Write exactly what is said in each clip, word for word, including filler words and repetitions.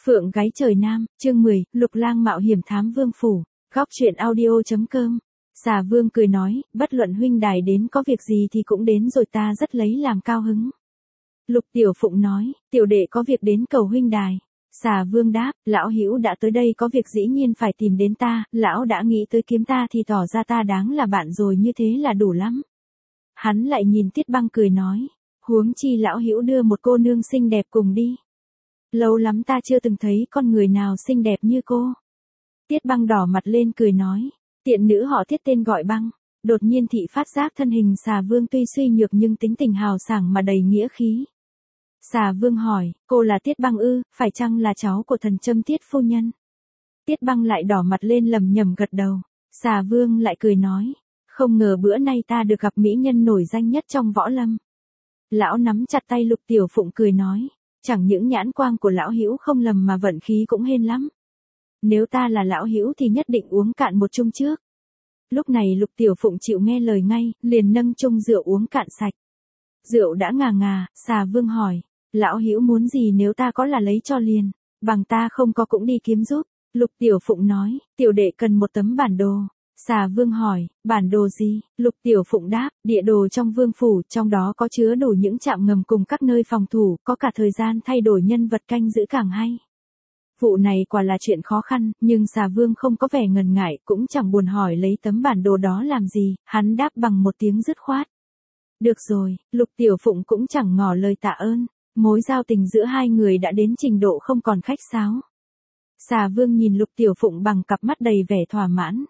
Phượng Gáy Trời Nam, chương mười, Lục Lang mạo hiểm thám vương phủ, góc truyện audio.com. Xà Vương cười nói, bất luận huynh đài đến có việc gì thì cũng đến rồi, ta rất lấy làm cao hứng. Lục Tiểu Phụng nói, tiểu đệ có việc đến cầu huynh đài. Xà Vương đáp, lão hữu đã tới đây có việc dĩ nhiên phải tìm đến ta, lão đã nghĩ tới kiếm ta thì tỏ ra ta đáng là bạn rồi, như thế là đủ lắm. Hắn lại nhìn Tiết Băng cười nói, huống chi lão hữu đưa một cô nương xinh đẹp cùng đi. Lâu lắm ta chưa từng thấy con người nào xinh đẹp như cô. Tiết Băng đỏ mặt lên cười nói, tiện nữ họ Tiết tên gọi Băng. Đột nhiên thị phát giác thân hình Xà Vương tuy suy nhược nhưng tính tình hào sảng mà đầy nghĩa khí. Xà Vương hỏi, cô là Tiết Băng ư, phải chăng là cháu của thần Châm Tiết phu nhân? Tiết Băng lại đỏ mặt lên lầm nhầm gật đầu. Xà Vương lại cười nói, không ngờ bữa nay ta được gặp mỹ nhân nổi danh nhất trong võ lâm. Lão nắm chặt tay Lục Tiểu Phụng cười nói, chẳng những nhãn quang của lão hữu không lầm mà vận khí cũng hên lắm. Nếu ta là lão hữu thì nhất định uống cạn một chung trước. Lúc này Lục Tiểu Phụng chịu nghe lời ngay, liền nâng chung rượu uống cạn sạch. Rượu đã ngà ngà, Xà Vương hỏi, lão hữu muốn gì, nếu ta có là lấy cho liền, bằng ta không có cũng đi kiếm giúp. Lục Tiểu Phụng nói, tiểu đệ cần một tấm bản đồ. Xà Vương hỏi, bản đồ gì? Lục Tiểu Phụng đáp, địa đồ trong vương phủ, trong đó có chứa đủ những trạm ngầm cùng các nơi phòng thủ, có cả thời gian thay đổi nhân vật canh giữ càng hay. Vụ này quả là chuyện khó khăn, nhưng Xà Vương không có vẻ ngần ngại, cũng chẳng buồn hỏi lấy tấm bản đồ đó làm gì, hắn đáp bằng một tiếng dứt khoát. Được rồi, Lục Tiểu Phụng cũng chẳng ngỏ lời tạ ơn, mối giao tình giữa hai người đã đến trình độ không còn khách sáo. Xà Vương nhìn Lục Tiểu Phụng bằng cặp mắt đầy vẻ thỏa mãn.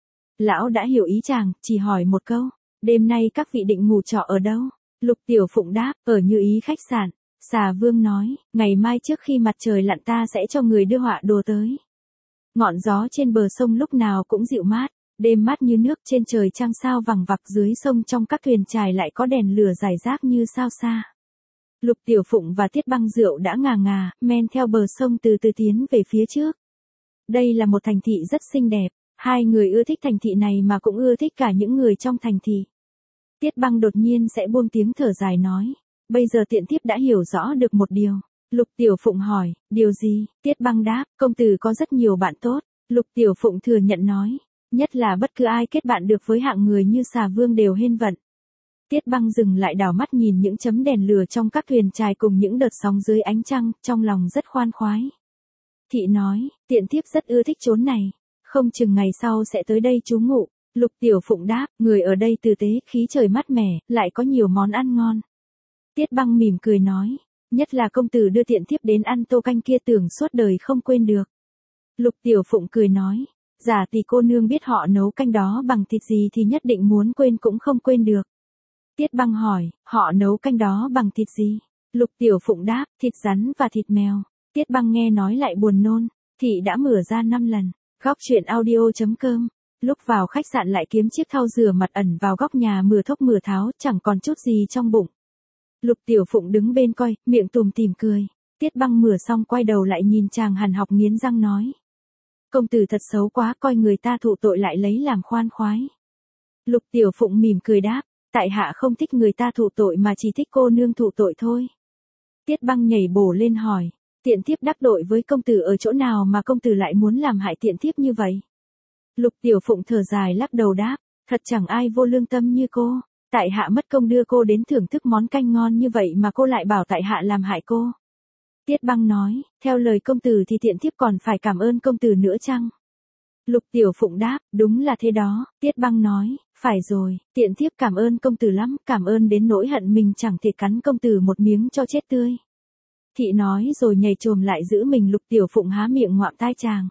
Lão đã hiểu ý chàng, chỉ hỏi một câu, đêm nay các vị định ngủ trọ ở đâu? Lục Tiểu Phụng đáp, ở Như Ý khách sạn. Xà Vương nói, ngày mai trước khi mặt trời lặn ta sẽ cho người đưa họa đồ tới. Ngọn gió trên bờ sông lúc nào cũng dịu mát, đêm mát như nước, trên trời trăng sao vằng vặc, dưới sông trong các thuyền chài lại có đèn lửa rải rác như sao xa. Lục Tiểu Phụng và Tiết Băng rượu đã ngà ngà, men theo bờ sông từ từ tiến về phía trước. Đây là một thành thị rất xinh đẹp. Hai người ưa thích thành thị này mà cũng ưa thích cả những người trong thành thị. Tiết Băng đột nhiên sẽ buông tiếng thở dài nói, bây giờ tiện thiếp đã hiểu rõ được một điều. Lục Tiểu Phụng hỏi, điều gì? Tiết Băng đáp, công tử có rất nhiều bạn tốt. Lục Tiểu Phụng thừa nhận nói, nhất là bất cứ ai kết bạn được với hạng người như Xà Vương đều hên vận. Tiết Băng dừng lại đảo mắt nhìn những chấm đèn lửa trong các thuyền chài cùng những đợt sóng dưới ánh trăng, trong lòng rất khoan khoái. Thị nói, tiện thiếp rất ưa thích chốn này. Không chừng ngày sau sẽ tới đây trú ngụ. Lục Tiểu Phụng đáp, người ở đây tử tế, khí trời mát mẻ, lại có nhiều món ăn ngon. Tiết Băng mỉm cười nói, nhất là công tử đưa tiện thiếp đến ăn tô canh kia tưởng suốt đời không quên được. Lục Tiểu Phụng cười nói, giả tỷ cô nương biết họ nấu canh đó bằng thịt gì thì nhất định muốn quên cũng không quên được. Tiết Băng hỏi, họ nấu canh đó bằng thịt gì? Lục Tiểu Phụng đáp, thịt rắn và thịt mèo. Tiết Băng nghe nói lại buồn nôn, thị đã mửa ra năm lần. Góc truyện audio.com. Lúc vào khách sạn lại kiếm chiếc thau rửa mặt ẩn vào góc nhà mửa thốc mửa tháo, chẳng còn chút gì trong bụng. Lục Tiểu Phụng đứng bên coi, miệng tùm tìm cười. Tiết Băng mửa xong quay đầu lại nhìn chàng hằn học nghiến răng nói, công tử thật xấu quá, coi người ta thụ tội lại lấy làm khoan khoái. Lục Tiểu Phụng mỉm cười đáp, tại hạ không thích người ta thụ tội mà chỉ thích cô nương thụ tội thôi. Tiết Băng nhảy bổ lên hỏi, tiện thiếp đắc tội với công tử ở chỗ nào mà công tử lại muốn làm hại tiện thiếp như vậy? Lục Tiểu Phụng thở dài lắc đầu đáp, thật chẳng ai vô lương tâm như cô, tại hạ mất công đưa cô đến thưởng thức món canh ngon như vậy mà cô lại bảo tại hạ làm hại cô. Tiết Băng nói, theo lời công tử thì tiện thiếp còn phải cảm ơn công tử nữa chăng? Lục Tiểu Phụng đáp, đúng là thế đó. Tiết Băng nói, phải rồi, tiện thiếp cảm ơn công tử lắm, cảm ơn đến nỗi hận mình chẳng thể cắn công tử một miếng cho chết tươi. Thị nói rồi nhảy chồm lại giữ mình. Lục Tiểu Phụng há miệng ngoạm tai chàng.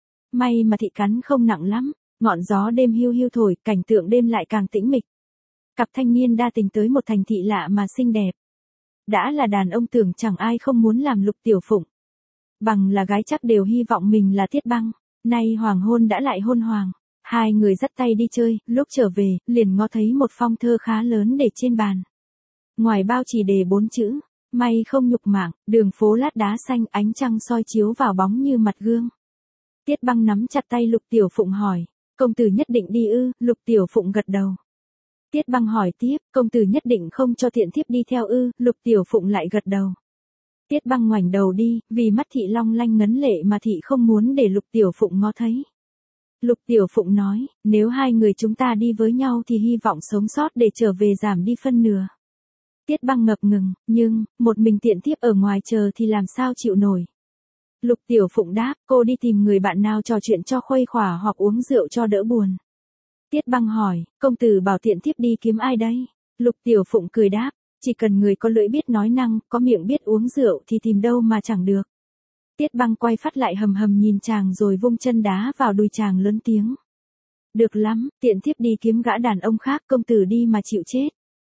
May mà thị cắn không nặng lắm, ngọn gió đêm hiu hiu thổi, cảnh tượng đêm lại càng tĩnh mịch. Cặp thanh niên đa tình tới một thành thị lạ mà xinh đẹp. Đã là đàn ông tưởng chẳng ai không muốn làm Lục Tiểu Phụng. Bằng là gái chắc đều hy vọng mình là Tiết Băng, nay hoàng hôn đã lại hôn hoàng. Hai người dắt tay đi chơi, lúc trở về, liền ngó thấy một phong thơ khá lớn để trên bàn. Ngoài bao chỉ đề bốn chữ, may không nhục mạng, đường phố lát đá xanh, ánh trăng soi chiếu vào bóng như mặt gương. Tiết Băng nắm chặt tay Lục Tiểu Phụng hỏi, công tử nhất định đi ư? Lục Tiểu Phụng gật đầu. Tiết Băng hỏi tiếp, công tử nhất định không cho tiện thiếp đi theo ư? Lục Tiểu Phụng lại gật đầu. Tiết Băng ngoảnh đầu đi, vì mắt thị long lanh ngấn lệ mà thị không muốn để Lục Tiểu Phụng ngó thấy. Lục Tiểu Phụng nói, nếu hai người chúng ta đi với nhau thì hy vọng sống sót để trở về giảm đi phân nửa. Tiết Băng ngập ngừng, nhưng, một mình tiện thiếp ở ngoài chờ thì làm sao chịu nổi. Lục Tiểu Phụng đáp, cô đi tìm người bạn nào trò chuyện cho khuây khỏa hoặc uống rượu cho đỡ buồn. Tiết Băng hỏi, công tử bảo tiện thiếp đi kiếm ai đây? Lục Tiểu Phụng cười đáp, chỉ cần người có lưỡi biết nói năng, có miệng biết uống rượu thì tìm đâu mà chẳng được. Tiết Băng quay phát lại hầm hầm nhìn chàng rồi vung chân đá vào đùi chàng lớn tiếng. Được lắm, tiện thiếp đi kiếm gã đàn ông khác, công tử đi mà chịu chết.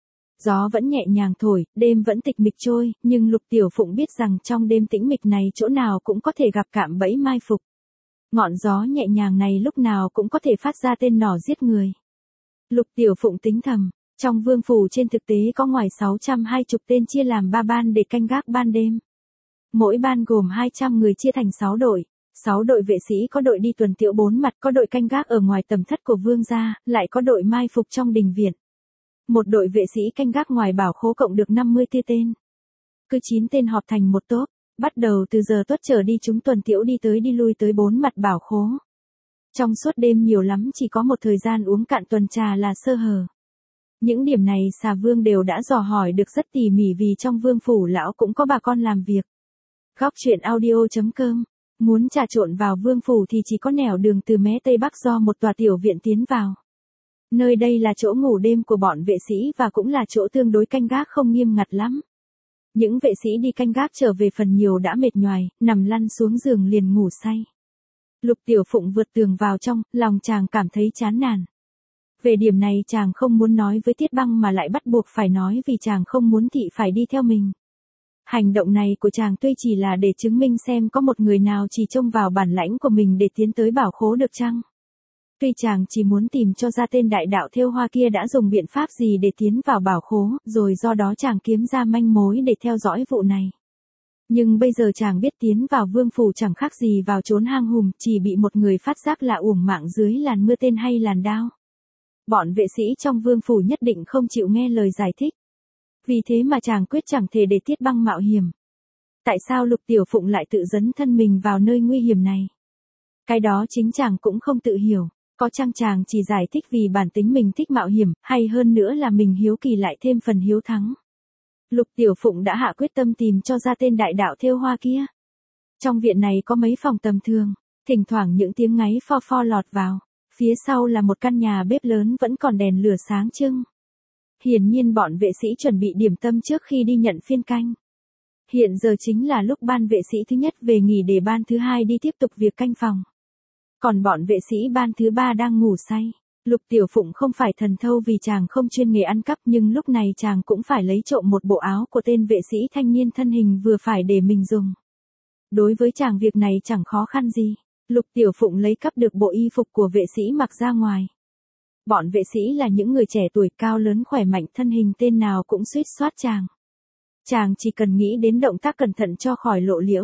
Gió vẫn nhẹ nhàng thổi, đêm vẫn tịch mịch trôi, nhưng Lục Tiểu Phụng biết rằng trong đêm tĩnh mịch này chỗ nào cũng có thể gặp cạm bẫy mai phục. Ngọn gió nhẹ nhàng này lúc nào cũng có thể phát ra tên nỏ giết người. Lục Tiểu Phụng tính thầm, trong vương phủ trên thực tế có ngoài sáu trăm hai mươi tên chia làm ba ban để canh gác ban đêm. Mỗi ban gồm hai trăm người chia thành sáu đội, sáu đội vệ sĩ có đội đi tuần tiễu bốn mặt, có đội canh gác ở ngoài tầm thất của vương gia, lại có đội mai phục trong đình viện. Một đội vệ sĩ canh gác ngoài bảo khố cộng được năm mươi tia tên. Cứ chín tên họp thành một tốp, bắt đầu từ giờ tuất trở đi chúng tuần tiễu đi tới đi lui tới bốn mặt bảo khố. Trong suốt đêm nhiều lắm chỉ có một thời gian uống cạn tuần trà là sơ hở. Những điểm này Xà Vương đều đã dò hỏi được rất tỉ mỉ vì trong vương phủ lão cũng có bà con làm việc. Góc truyện audio chấm com. Muốn trà trộn vào vương phủ thì chỉ có nẻo đường từ mé tây bắc do một tòa tiểu viện tiến vào. Nơi đây là chỗ ngủ đêm của bọn vệ sĩ và cũng là chỗ tương đối canh gác không nghiêm ngặt lắm. Những vệ sĩ đi canh gác trở về phần nhiều đã mệt nhoài, nằm lăn xuống giường liền ngủ say. Lục Tiểu Phụng vượt tường vào trong, lòng chàng cảm thấy chán nản. Về điểm này chàng không muốn nói với Tiết Băng mà lại bắt buộc phải nói vì chàng không muốn thị phải đi theo mình. Hành động này của chàng tuy chỉ là để chứng minh xem có một người nào chỉ trông vào bản lãnh của mình để tiến tới bảo khố được chăng. Tuy chàng chỉ muốn tìm cho ra tên đại đạo thêu hoa kia đã dùng biện pháp gì để tiến vào bảo khố, rồi do đó chàng kiếm ra manh mối để theo dõi vụ này. Nhưng bây giờ chàng biết tiến vào vương phủ chẳng khác gì vào trốn hang hùm, chỉ bị một người phát giác là uổng mạng dưới làn mưa tên hay làn đao. Bọn vệ sĩ trong vương phủ nhất định không chịu nghe lời giải thích. Vì thế mà chàng quyết chẳng thể để Tiết Băng mạo hiểm. Tại sao Lục Tiểu Phụng lại tự dấn thân mình vào nơi nguy hiểm này? Cái đó chính chàng cũng không tự hiểu. Có chăng chàng chỉ giải thích vì bản tính mình thích mạo hiểm, hay hơn nữa là mình hiếu kỳ lại thêm phần hiếu thắng. Lục Tiểu Phụng đã hạ quyết tâm tìm cho ra tên đại đạo thêu hoa kia. Trong viện này có mấy phòng tầm thường, thỉnh thoảng những tiếng ngáy pho pho lọt vào. Phía sau là một căn nhà bếp lớn vẫn còn đèn lửa sáng trưng. Hiển nhiên bọn vệ sĩ chuẩn bị điểm tâm trước khi đi nhận phiên canh. Hiện giờ chính là lúc ban vệ sĩ thứ nhất về nghỉ để ban thứ hai đi tiếp tục việc canh phòng. Còn bọn vệ sĩ ban thứ ba đang ngủ say. Lục Tiểu Phụng không phải thần thâu vì chàng không chuyên nghề ăn cắp nhưng lúc này chàng cũng phải lấy trộm một bộ áo của tên vệ sĩ thanh niên thân hình vừa phải để mình dùng. Đối với chàng việc này chẳng khó khăn gì. Lục Tiểu Phụng lấy cắp được bộ y phục của vệ sĩ mặc ra ngoài. Bọn vệ sĩ là những người trẻ tuổi cao lớn khỏe mạnh thân hình tên nào cũng suýt soát chàng. Chàng chỉ cần nghĩ đến động tác cẩn thận cho khỏi lộ liễu.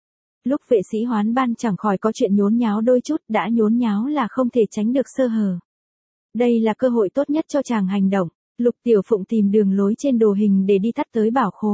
Lúc vệ sĩ hoán ban chẳng khỏi có chuyện nhốn nháo đôi chút, đã nhốn nháo là không thể tránh được sơ hở. Đây là cơ hội tốt nhất cho chàng hành động. Lục Tiểu Phụng tìm đường lối trên đồ hình để đi tắt tới bảo khố.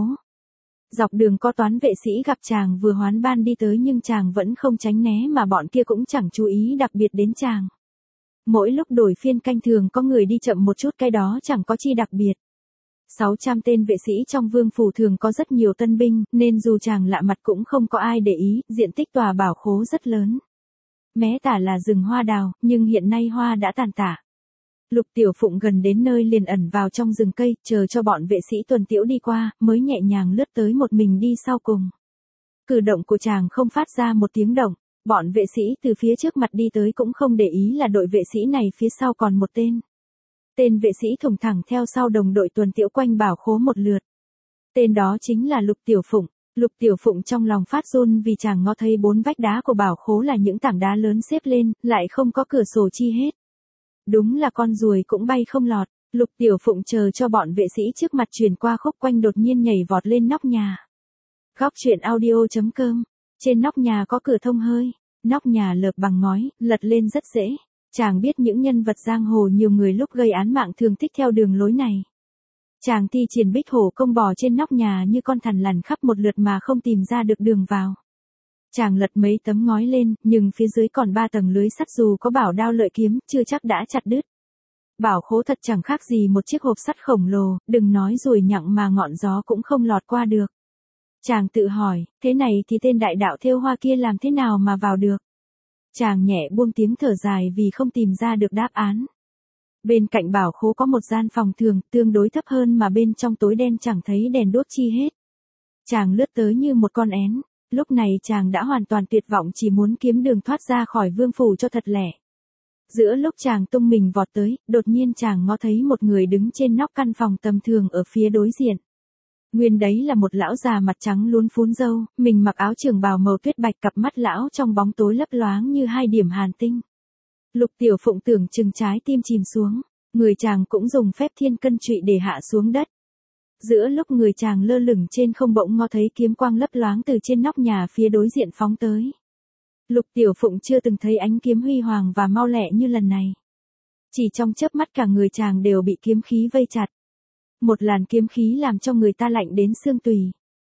Dọc đường có toán vệ sĩ gặp chàng vừa hoán ban đi tới nhưng chàng vẫn không tránh né mà bọn kia cũng chẳng chú ý đặc biệt đến chàng. Mỗi lúc đổi phiên canh thường có người đi chậm một chút, cái đó chẳng có chi đặc biệt. sáu trăm tên vệ sĩ trong vương phủ thường có rất nhiều tân binh, nên dù chàng lạ mặt cũng không có ai để ý, diện tích tòa bảo khố rất lớn. Mé tả là rừng hoa đào, nhưng hiện nay hoa đã tàn tạ. Lục Tiểu Phụng gần đến nơi liền ẩn vào trong rừng cây, chờ cho bọn vệ sĩ tuần tiễu đi qua, mới nhẹ nhàng lướt tới một mình đi sau cùng. Cử động của chàng không phát ra một tiếng động, bọn vệ sĩ từ phía trước mặt đi tới cũng không để ý là đội vệ sĩ này phía sau còn một tên. Tên vệ sĩ thùng thẳng theo sau đồng đội tuần tiễu quanh bảo khố một lượt. Tên đó chính là Lục Tiểu Phụng. Lục Tiểu Phụng trong lòng phát run vì chàng ngó thấy bốn vách đá của bảo khố là những tảng đá lớn xếp lên, lại không có cửa sổ chi hết. Đúng là con ruồi cũng bay không lọt. Lục Tiểu Phụng chờ cho bọn vệ sĩ trước mặt truyền qua khúc quanh đột nhiên nhảy vọt lên nóc nhà. Góc truyện audio chấm com. Trên nóc nhà có cửa thông hơi. Nóc nhà lợp bằng ngói, lật lên rất dễ. Chàng biết những nhân vật giang hồ nhiều người lúc gây án mạng thường thích theo đường lối này. Chàng thi triển bích hổ công bò trên nóc nhà như con thằn lằn khắp một lượt mà không tìm ra được đường vào. Chàng lật mấy tấm ngói lên, nhưng phía dưới còn ba tầng lưới sắt dù có bảo đao lợi kiếm, chưa chắc đã chặt đứt. Bảo khố thật chẳng khác gì một chiếc hộp sắt khổng lồ, đừng nói ruồi nhặng mà ngọn gió cũng không lọt qua được. Chàng tự hỏi, thế này thì tên đại đạo thêu hoa kia làm thế nào mà vào được? Chàng nhẹ buông tiếng thở dài vì không tìm ra được đáp án. Bên cạnh bảo khố có một gian phòng thường, tương đối thấp hơn mà bên trong tối đen chẳng thấy đèn đốt chi hết. Chàng lướt tới như một con én, lúc này chàng đã hoàn toàn tuyệt vọng chỉ muốn kiếm đường thoát ra khỏi vương phủ cho thật lẹ. Giữa lúc chàng tung mình vọt tới, đột nhiên chàng ngó thấy một người đứng trên nóc căn phòng tầm thường ở phía đối diện. Nguyên đấy là một lão già mặt trắng luốn phún râu, mình mặc áo trường bào màu tuyết bạch, cặp mắt lão trong bóng tối lấp loáng như hai điểm hàn tinh. Lục Tiểu Phụng tưởng chừng trái tim chìm xuống, người chàng cũng dùng phép thiên cân trụy để hạ xuống đất. Giữa lúc người chàng lơ lửng trên không bỗng ngó thấy kiếm quang lấp loáng từ trên nóc nhà phía đối diện phóng tới. Lục Tiểu Phụng chưa từng thấy ánh kiếm huy hoàng và mau lẹ như lần này. Chỉ trong chớp mắt cả người chàng đều bị kiếm khí vây chặt. Một làn kiếm khí làm cho người ta lạnh đến xương tùy.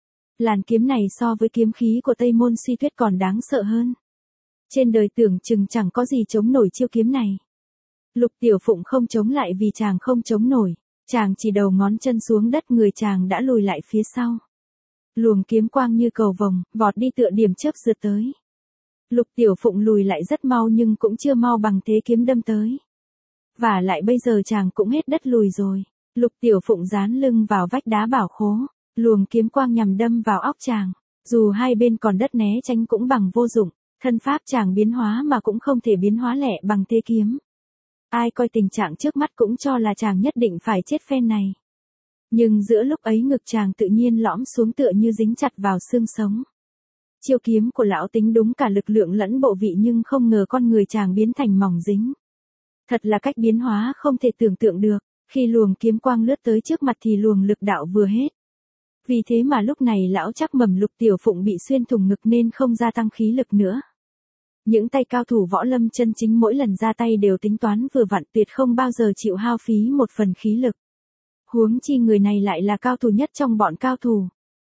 Làn kiếm này so với kiếm khí của Tây Môn Suy Tuyết còn đáng sợ hơn. Trên đời tưởng chừng chẳng có gì chống nổi chiêu kiếm này. Lục Tiểu Phụng không chống lại vì chàng không chống nổi. Chàng chỉ đầu ngón chân xuống đất, người chàng đã lùi lại phía sau. Luồng kiếm quang như cầu vồng, vọt đi tựa điểm chớp rượt tới. Lục Tiểu Phụng lùi lại rất mau nhưng cũng chưa mau bằng thế kiếm đâm tới. Và lại bây giờ chàng cũng hết đất lùi rồi. Lục Tiểu Phụng dán lưng vào vách đá bảo khố, luồng kiếm quang nhằm đâm vào óc chàng. Dù hai bên còn đất né tránh cũng bằng vô dụng, thân pháp chàng biến hóa mà cũng không thể biến hóa lẹ bằng thế kiếm. Ai coi tình trạng trước mắt cũng cho là chàng nhất định phải chết phen này. Nhưng giữa lúc ấy ngực chàng tự nhiên lõm xuống tựa như dính chặt vào xương sống. Chiêu kiếm của lão tính đúng cả lực lượng lẫn bộ vị nhưng không ngờ con người chàng biến thành mỏng dính. Thật là cách biến hóa không thể tưởng tượng được, khi luồng kiếm quang lướt tới trước mặt thì luồng lực đạo vừa hết. Vì thế mà lúc này lão chắc mẩm Lục Tiểu Phụng bị xuyên thủng ngực nên không gia tăng khí lực nữa. Những tay cao thủ võ lâm chân chính mỗi lần ra tay đều tính toán vừa vặn, tuyệt không bao giờ chịu hao phí một phần khí lực. Huống chi người này lại là cao thủ nhất trong bọn cao thủ.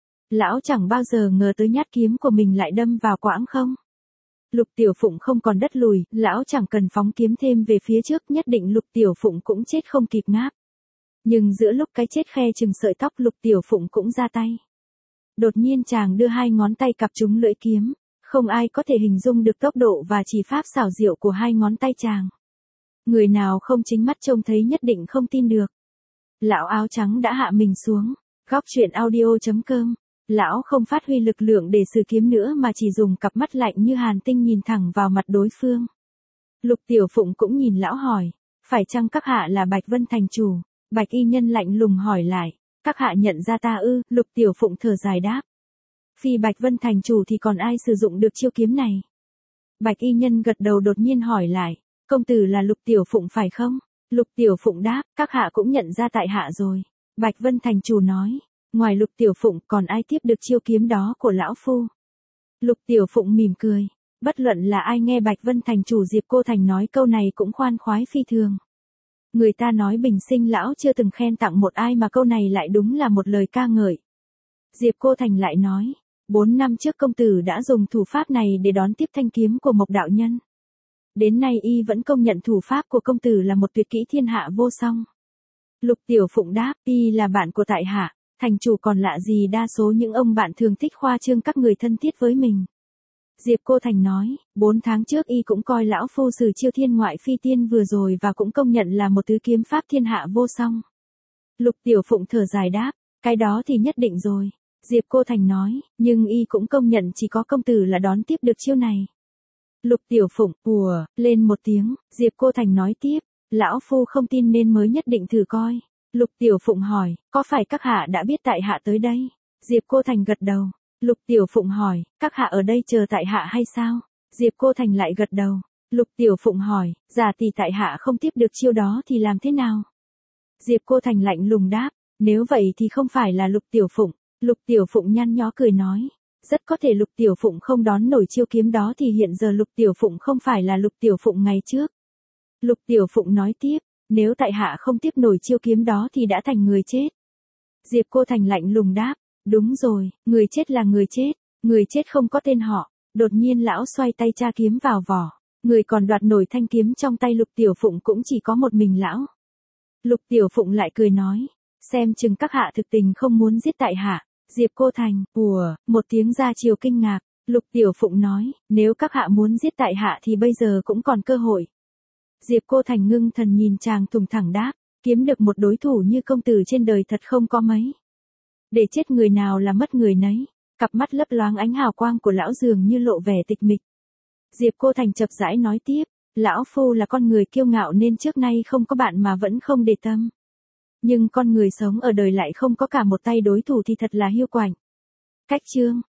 Lão chẳng bao giờ ngờ tới nhát kiếm của mình lại đâm vào quãng không. Lục Tiểu Phụng không còn đất lùi, lão chẳng cần phóng kiếm thêm về phía trước, nhất định Lục Tiểu Phụng cũng chết không kịp ngáp. Nhưng giữa lúc cái chết khe chừng sợi tóc, Lục Tiểu Phụng cũng ra tay. Đột nhiên chàng đưa hai ngón tay cặp trúng lưỡi kiếm, không ai có thể hình dung được tốc độ và chỉ pháp xảo diệu của hai ngón tay chàng. Người nào không chính mắt trông thấy nhất định không tin được. Lão áo trắng đã hạ mình xuống. Góc truyện audio chấm com. Lão không phát huy lực lượng để sử kiếm nữa mà chỉ dùng cặp mắt lạnh như hàn tinh nhìn thẳng vào mặt đối phương. Lục Tiểu Phụng cũng nhìn lão hỏi, phải chăng các hạ là Bạch Vân Thành chủ? Bạch y nhân lạnh lùng hỏi lại, các hạ nhận ra ta ư? Lục Tiểu Phụng thở dài đáp, phi Bạch Vân Thành chủ thì còn ai sử dụng được chiêu kiếm này? Bạch y nhân gật đầu đột nhiên hỏi lại, công tử là Lục Tiểu Phụng phải không? Lục Tiểu Phụng đáp, các hạ cũng nhận ra tại hạ rồi. Bạch Vân Thành chủ nói, ngoài Lục Tiểu Phụng còn ai tiếp được chiêu kiếm đó của lão phu? Lục Tiểu Phụng mỉm cười, bất luận là ai nghe Bạch Vân Thành chủ Diệp Cô Thành nói câu này cũng khoan khoái phi thường. Người ta nói bình sinh lão chưa từng khen tặng một ai mà câu này lại đúng là một lời ca ngợi. Diệp Cô Thành lại nói, bốn năm trước công tử đã dùng thủ pháp này để đón tiếp thanh kiếm của Mộc đạo nhân. Đến nay y vẫn công nhận thủ pháp của công tử là một tuyệt kỹ thiên hạ vô song. Lục Tiểu Phụng đáp, y là bạn của tại hạ, thành chủ còn lạ gì đa số những ông bạn thường thích khoa trương các người thân thiết với mình. Diệp Cô Thành nói, bốn tháng trước y cũng coi lão phu sử chiêu thiên ngoại phi tiên vừa rồi và cũng công nhận là một thứ kiếm pháp thiên hạ vô song. Lục Tiểu Phụng thở dài đáp, cái đó thì nhất định rồi. Diệp Cô Thành nói, nhưng y cũng công nhận chỉ có công tử là đón tiếp được chiêu này. Lục Tiểu Phụng, ùa, lên một tiếng, Diệp Cô Thành nói tiếp, lão phu không tin nên mới nhất định thử coi. Lục Tiểu Phụng hỏi, có phải các hạ đã biết tại hạ tới đây? Diệp Cô Thành gật đầu. Lục Tiểu Phụng hỏi, các hạ ở đây chờ tại hạ hay sao? Diệp Cô Thành lại gật đầu. Lục Tiểu Phụng hỏi, giả tỷ tại hạ không tiếp được chiêu đó thì làm thế nào? Diệp Cô Thành lạnh lùng đáp, nếu vậy thì không phải là Lục Tiểu Phụng. Lục Tiểu Phụng nhăn nhó cười nói, rất có thể Lục Tiểu Phụng không đón nổi chiêu kiếm đó thì hiện giờ Lục Tiểu Phụng không phải là Lục Tiểu Phụng ngày trước. Lục Tiểu Phụng nói tiếp, nếu tại hạ không tiếp nổi chiêu kiếm đó thì đã thành người chết. Diệp Cô Thành lạnh lùng đáp, đúng rồi, người chết là người chết, người chết không có tên họ. Đột nhiên lão xoay tay tra kiếm vào vỏ, người còn đoạt nổi thanh kiếm trong tay Lục Tiểu Phụng cũng chỉ có một mình lão. Lục Tiểu Phụng lại cười nói, xem chừng các hạ thực tình không muốn giết tại hạ. Diệp Cô Thành, ùa, một tiếng ra chiều kinh ngạc, Lục Tiểu Phụng nói, nếu các hạ muốn giết tại hạ thì bây giờ cũng còn cơ hội. Diệp Cô Thành ngưng thần nhìn chàng thùng thẳng đáp, kiếm được một đối thủ như công tử trên đời thật không có mấy. Để chết người nào là mất người nấy, cặp mắt lấp loáng ánh hào quang của lão dường như lộ vẻ tịch mịch. Diệp Cô Thành chậm rãi nói tiếp, lão phu là con người kiêu ngạo nên trước nay không có bạn mà vẫn không để tâm. Nhưng con người sống ở đời lại không có cả một tay đối thủ thì thật là hiu quạnh. Cách chương